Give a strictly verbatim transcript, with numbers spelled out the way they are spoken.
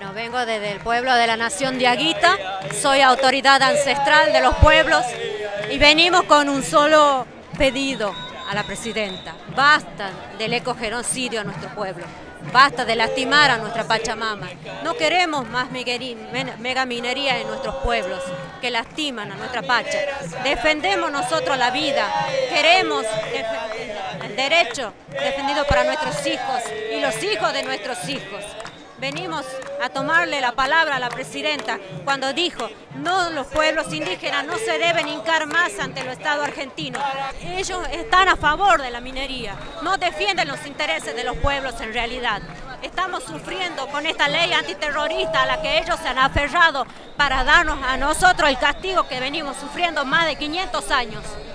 Bueno, vengo desde el pueblo de la Nación de Aguita, soy autoridad ancestral de los pueblos y venimos con un solo pedido a la presidenta. Basta del ecogenocidio a nuestro pueblo, basta de lastimar a nuestra Pachamama. No queremos más megaminería en nuestros pueblos que lastiman a nuestra Pacha. Defendemos nosotros la vida, queremos el derecho defendido para nuestros hijos y los hijos de nuestros hijos. Venimos a tomarle la palabra a la presidenta cuando dijo, no, los pueblos indígenas no se deben hincar más ante el Estado argentino. Ellos están a favor de la minería, no defienden los intereses de los pueblos en realidad. Estamos sufriendo con esta ley antiterrorista a la que ellos se han aferrado para darnos a nosotros el castigo que venimos sufriendo más de quinientos años.